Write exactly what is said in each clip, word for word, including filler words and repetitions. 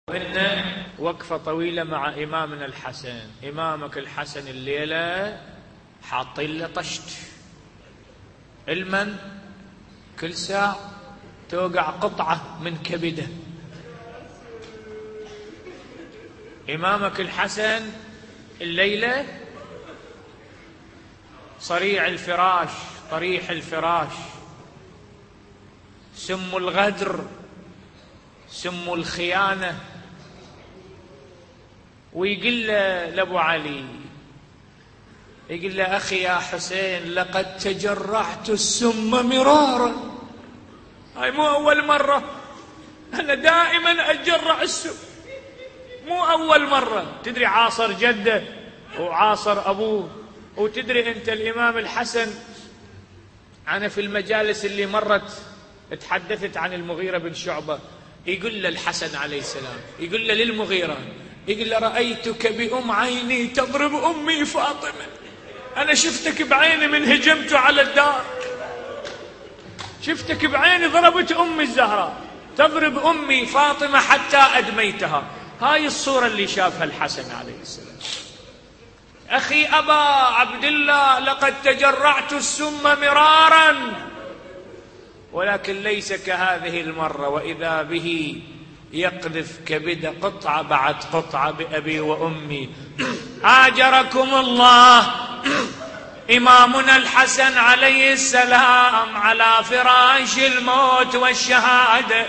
إن وقفة طويلة مع إمامنا الحسن. إمامك الحسن الليلة حاطين له طشت المن كل ساعة توقع قطعة من كبده. إمامك الحسن الليلة صريع الفراش طريح الفراش، سم الغدر سم الخيانة. ويقول له لأبو علي، يقول له أخي يا حسين لقد تجرعت السم مرارا. هاي مو أول مرة، أنا دائما أتجرع السم، مو أول مرة. تدري عاصر جده وعاصر أبوه، وتدري أنت الإمام الحسن، أنا في المجالس اللي مرت تحدثت عن المغيرة بن شعبة، يقول له الحسن عليه السلام، يقول له للمغيرة، يقول له رأيتك بأم عيني تضرب أمي فاطمة. أنا شفتك بعيني من هجمت على الدار، شفتك بعيني ضربت أمي الزهراء تضرب أمي فاطمة حتى أدميتها. هاي الصورة اللي شافها الحسن عليه السلام. أخي أبا عبد الله لقد تجرعت السم مرارا، ولكن ليس كهذه المرة، وإذا به يقذف كبد قطعة بعد قطعة بأبي وأمي. آجركم الله إمامنا الحسن عليه السلام على فراش الموت والشهادة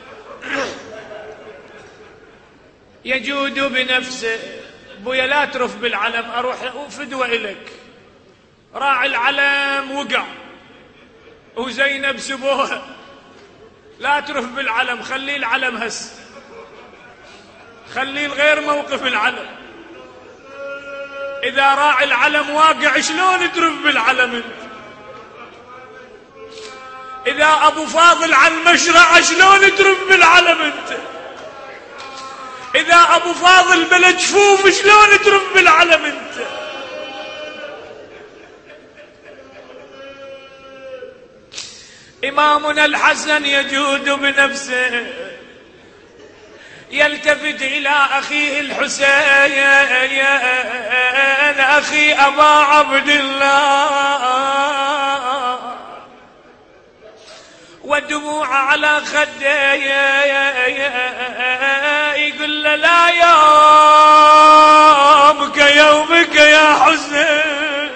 يجود بنفسه. بويا لا ترف بالعلم، أروح فدوة إلك. راعي العلم وقع وزينب سبوها، لا ترف بالعلم، خليه العلم هس، خليه الغير موقف العلم. إذا راعي العلم واقع شلون ترف بالعلم انت؟ إذا أبو فاضل عن مشرع شلون ترف بالعلم انت؟ إذا أبو فاضل بلا جفوف شلون ترف بالعلم انت؟ إمامنا الحسن يجود بنفسه، يلتفت إلى أخيه الحسين، أخي أبا عبد الله، والدموع على خديه، يقول له لا يومك يومك يا حسين،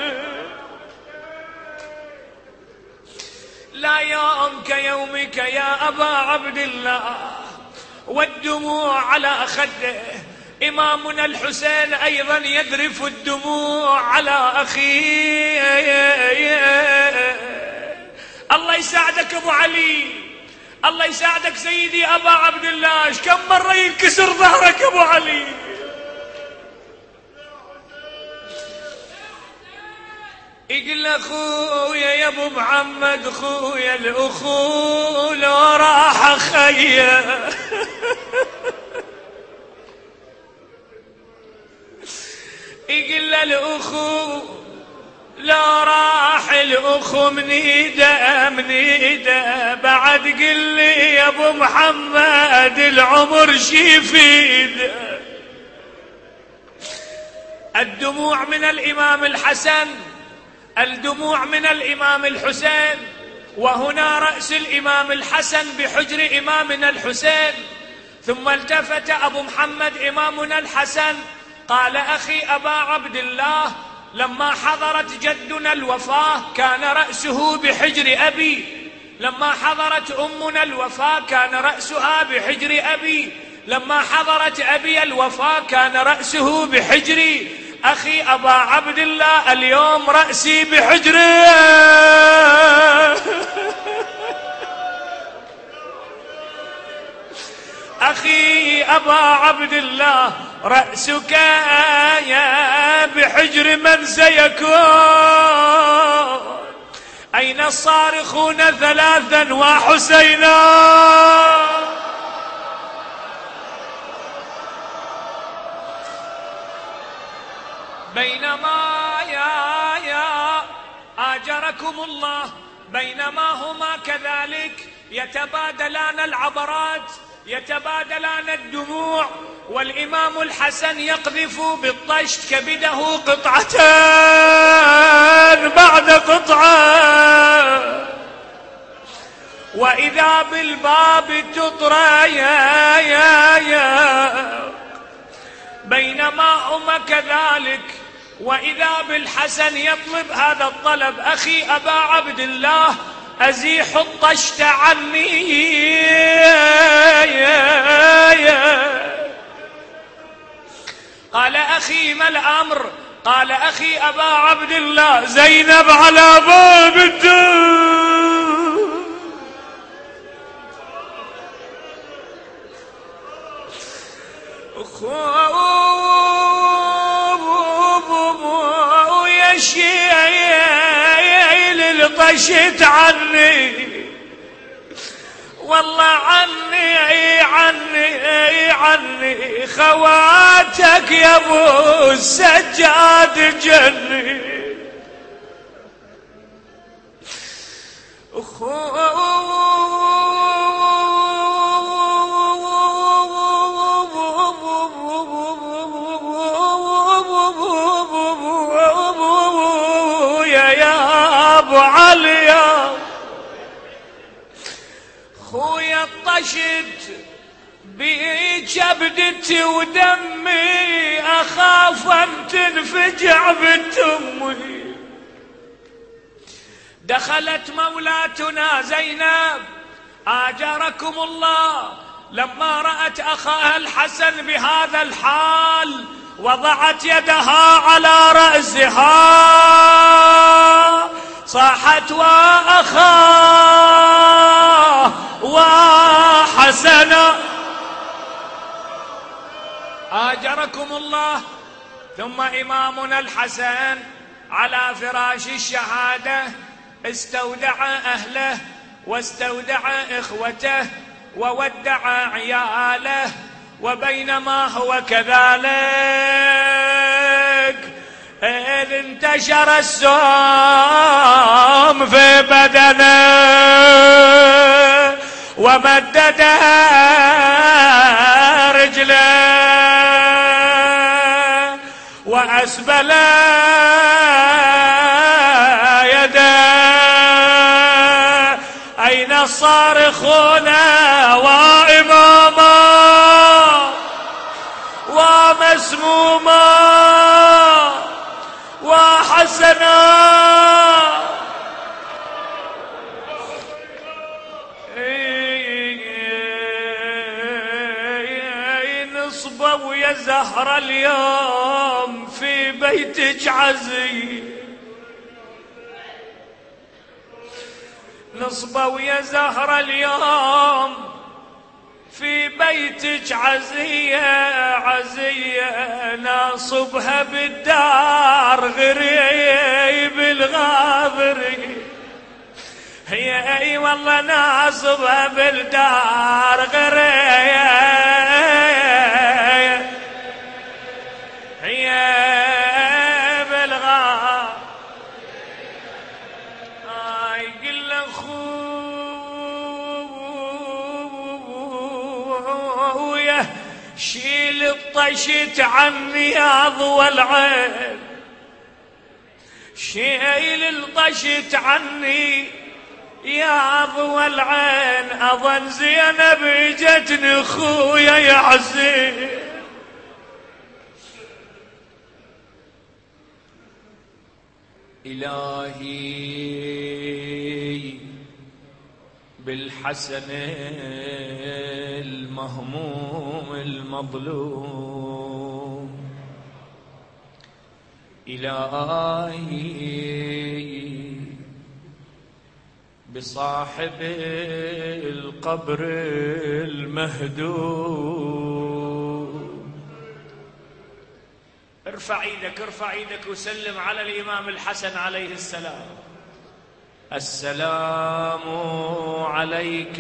لا يومك يومك يا أبا عبد الله، والدموع على خده. إمامنا الحسين أيضا يذرف الدموع على أخيه. الله يساعدك أبو علي، الله يساعدك سيدي أبا عبد الله. كم مرة ينكسر ظهرك أبو علي؟ يقول أخويا يا أبو محمد، خويا الأخو لو راح خيا، يقول الأخو لو راح الأخو منيده منيده، بعد قل لي يا أبو محمد العمر شي يفيد. الدموع من الإمام الحسن، الدموع من الإمام الحسين، وهنا رأس الإمام الحسن بحجر إمامنا الحسين. ثم التفت أبو محمد إمامنا الحسن قال أخي أبا عبد الله، لما حضرت جدنا الوفاة كان رأسه بحجر أبي، لما حضرت أمنا الوفاة كان رأسها بحجر أبي، لما حضرت أبي الوفاة كان رأسه بحجري. أخي أبا عبد الله اليوم رأسي بحجري. أخي أبا عبد الله رأسك يا بحجر من سيكون؟ أين الصارخون ثلاثا وحسينا؟ بينما يا يا آجركم الله، بينما هما كذلك يتبادلان العبرات، يتبادلان الدموع، والإمام الحسن يقذف بالطشت كبده قطعتان بعد قطعة، وإذا بالباب تطرى يا يا يا بينما هم كذلك، وإذا بالحسن يطلب هذا الطلب: أخي أبا عبد الله أزيح الطشت عني يا يا يا. قال: أخي ما الأمر؟ قال: أخي أبا عبد الله زينب على باب الدار. يا شيل الطشت عني، والله عني عني عني خواتك يا ابو السجاد جني. يا ابو علي خويا الطشت بكبدتي ودمي، اخاف ان تنفجع بتمي. دخلت مولاتنا زينب آجركم الله لما رأت أخاها الحسن بهذا الحال وضعت يدها على رأسها صاحت: وأخاه وحسنا. آجركم الله. ثم إمامنا الحسن على فراش الشهادة استودع أهله واستودع إخوته وودع عياله، وبينما هو كذلك إذ انتشر السم في بدنه ومدد رجله وأسبل أين الصارخون وإماما ومسموما وحسنا؟ نصبوا يا زهرة اليوم في بيتك عزي، نصبوا يا زهرة اليوم في بيتك عزية عزية، ناصبها بالدار غريب الغابري. هي اي والله ناصبها بالدار غريب هي بالغابر. يقول اخويا شيل الطشت عني يا ضوى العين، شيل الطشت عني يا ضوى العين، اظن زينب جتني اخويا يا عزيز. إلهي بالحسن المهموم المظلوم، إلهي بصاحب القبر المهدوم. ارفع ايدك ارفع ايدك وسلم على الإمام الحسن عليه السلام. السلام عليك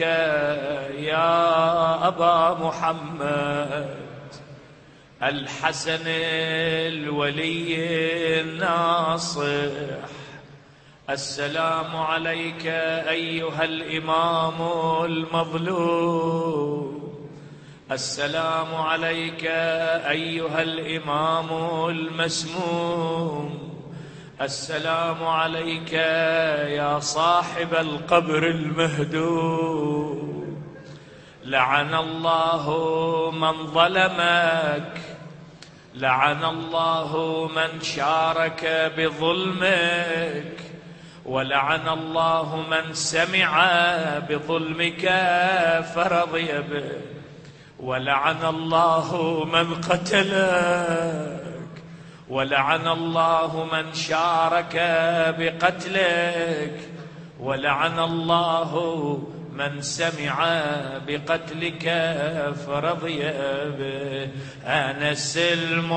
يا أبا محمد الحسن الولي الناصح، السلام عليك أيها الإمام المظلوم، السلام عليك أيها الإمام المسموم، السلام عليك يا صاحب القبر المهدوم، لعن الله من ظلمك، لعن الله من شارك بظلمك، ولعن الله من سمع بظلمك فرضي به، ولعن الله من قتلك، ولعن الله من شارك بقتلك، ولعن الله من سمع بقتلك فرضي به. أنا السلم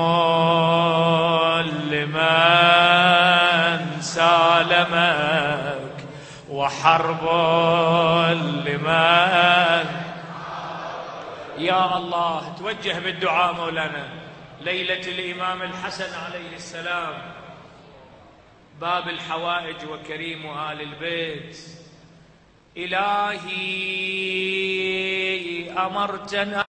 لمن سالمك، وحرب لمن. يا الله توجه بالدعاء مولانا ليلة الإمام الحسن عليه السلام، باب الحوائج وكريم آل البيت. إلهي أمرتنا